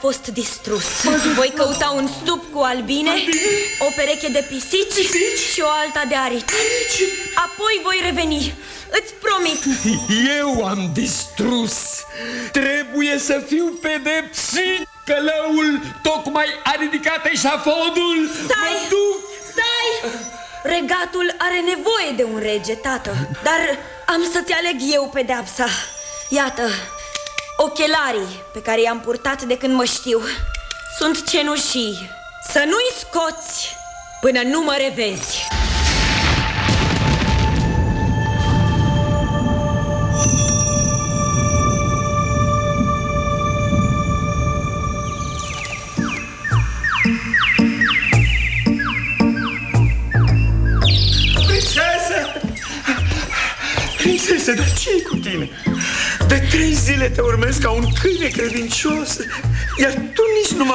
fost distrus. Voi căuta un stup cu albine, o pereche de pisici și o alta de arici. Apoi voi reveni. Îți promit. Eu am distrus. Trebuie să fiu pedepsit. Călăul tocmai a ridicat eșafodul. Stai! Regatul are nevoie de un rege, tată. Dar am să-ți aleg eu pedeapsa. Iată, ochelarii pe care i-am purtat de când mă știu sunt cenușii. Să nu-i scoți până nu mă revezi. Prințesă, dar ce-i cu tine? De 3 zile te urmez ca un câine credincios, iar tu nici nu